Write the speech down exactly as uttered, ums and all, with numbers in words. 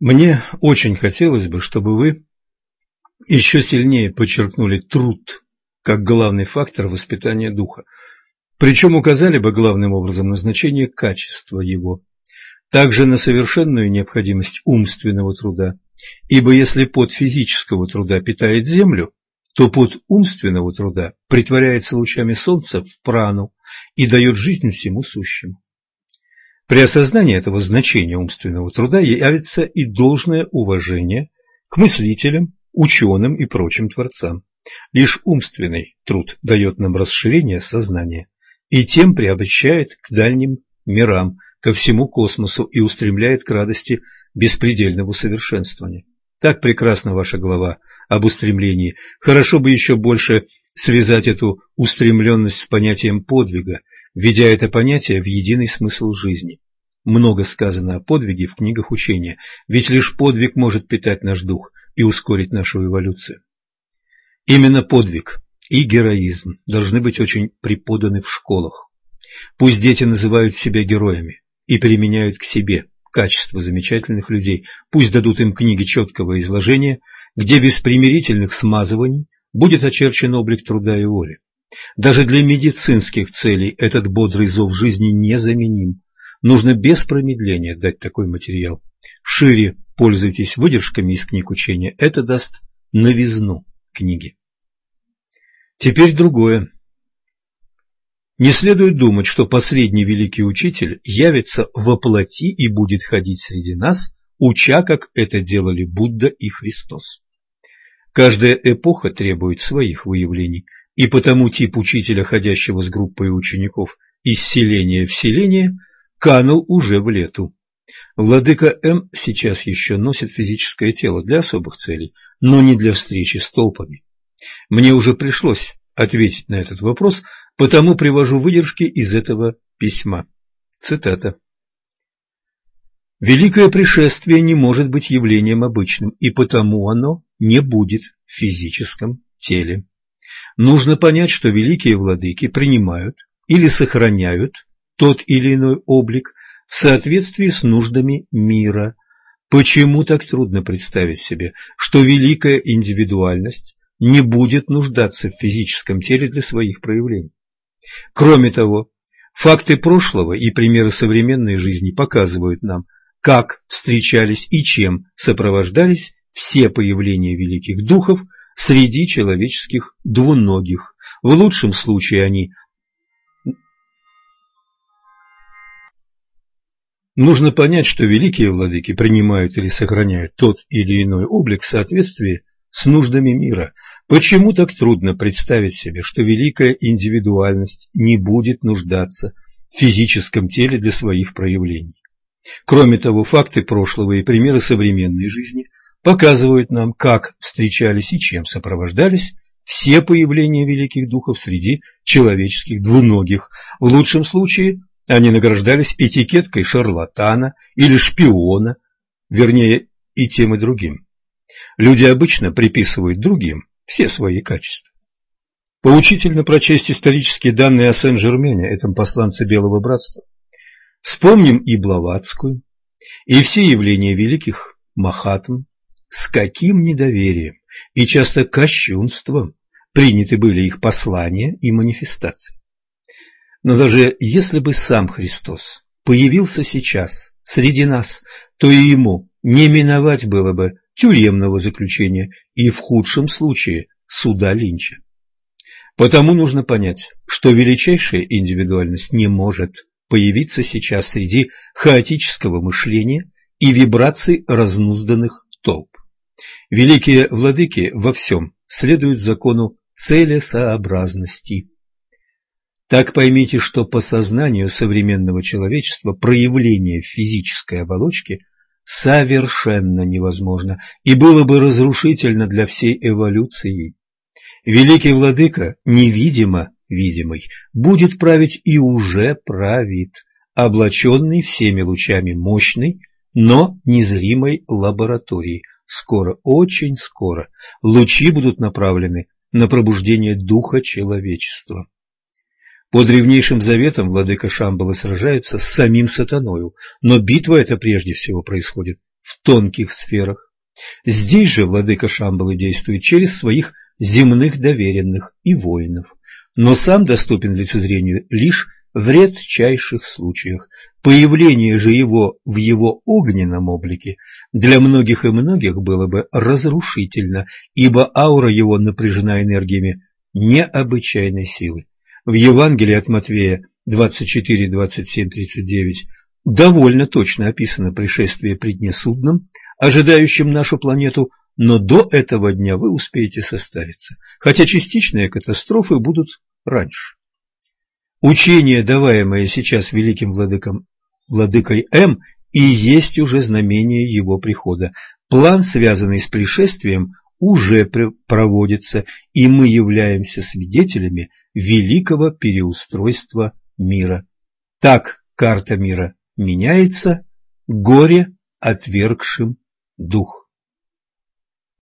Мне очень хотелось бы, чтобы вы еще сильнее подчеркнули труд как главный фактор воспитания духа, причем указали бы главным образом на значение качества его, также на совершенную необходимость умственного труда, ибо если пот физического труда питает землю, то пот умственного труда претворяется лучами солнца в прану и дает жизнь всему сущему. При осознании этого значения умственного труда явится и должное уважение к мыслителям, ученым и прочим творцам. Лишь умственный труд дает нам расширение сознания и тем приобщает к дальним мирам, ко всему космосу и устремляет к радости беспредельного совершенствования. Так прекрасна ваша глава об устремлении. Хорошо бы еще больше связать эту устремленность с понятием подвига, введя это понятие в единый смысл жизни. Много сказано о подвиге в книгах учения, ведь лишь подвиг может питать наш дух и ускорить нашу эволюцию. Именно подвиг и героизм должны быть очень преподаны в школах. Пусть дети называют себя героями и применяют к себе качества замечательных людей, пусть дадут им книги четкого изложения, где без примирительных смазываний будет очерчен облик труда и воли. Даже для медицинских целей этот бодрый зов жизни незаменим. Нужно без промедления дать такой материал. Шире пользуйтесь выдержками из книг учения, это даст новизну книги. Теперь другое. Не следует думать, что последний великий учитель явится воплоти и будет ходить среди нас, уча, как это делали Будда и Христос. Каждая эпоха требует своих выявлений, и потому тип учителя, ходящего с группой учеников из селения в селение, канул уже в лету. Владыка М. сейчас еще носит физическое тело для особых целей, но не для встречи с толпами. Мне уже пришлось ответить на этот вопрос, потому привожу выдержки из этого письма. Цитата. «Великое пришествие не может быть явлением обычным, и потому оно не будет в физическом теле. Нужно понять, что великие владыки принимают или сохраняют тот или иной облик в соответствии с нуждами мира. Почему так трудно представить себе, что великая индивидуальность не будет нуждаться в физическом теле для своих проявлений? Кроме того, факты прошлого и примеры современной жизни показывают нам, как встречались и чем сопровождались все появления великих духов среди человеческих двуногих. В лучшем случае они Нужно понять, что великие владыки принимают или сохраняют тот или иной облик в соответствии с нуждами мира. Почему так трудно представить себе, что великая индивидуальность не будет нуждаться в физическом теле для своих проявлений? Кроме того, факты прошлого и примеры современной жизни показывают нам, как встречались и чем сопровождались все появления великих духов среди человеческих двуногих. В лучшем случае они награждались этикеткой шарлатана или шпиона, вернее, и тем, и другим. Люди обычно приписывают другим все свои качества. Поучительно прочесть исторические данные о Сен-Жермене, этом посланце Белого Братства. Вспомним и Блаватскую, и все явления великих Махатм, с каким недоверием и часто кощунством приняты были их послания и манифестации. Но даже если бы сам Христос появился сейчас среди нас, то и ему не миновать было бы тюремного заключения и в худшем случае суда Линча. Потому нужно понять, что величайшая индивидуальность не может появиться сейчас среди хаотического мышления и вибраций разнузданных толп. Великие владыки во всем следуют закону целесообразности. Так поймите, что по сознанию современного человечества проявление в физической оболочке совершенно невозможно и было бы разрушительно для всей эволюции. Великий владыка, невидимо видимый, будет править и уже правит, облаченный всеми лучами мощной, но незримой лаборатории. Скоро, очень скоро, лучи будут направлены на пробуждение духа человечества. По древнейшим заветам владыка Шамбалы сражается с самим сатаною, но битва эта прежде всего происходит в тонких сферах. Здесь же владыка Шамбалы действует через своих земных доверенных и воинов, но сам доступен лицезрению лишь в редчайших случаях. Появление же его в его огненном облике для многих и многих было бы разрушительно, ибо аура его напряжена энергиями необычайной силы. В Евангелии от Матфея двадцать четыре, двадцать семь, тридцать девять довольно точно описано пришествие при дне судном, ожидающем нашу планету, но до этого дня вы успеете состариться, хотя частичные катастрофы будут раньше. Учение, даваемое сейчас великим владыком, владыкой М, и есть уже знамение его прихода. План, связанный с пришествием, уже проводится, и мы являемся свидетелями великого переустройства мира. Так карта мира меняется, горе отвергшим дух.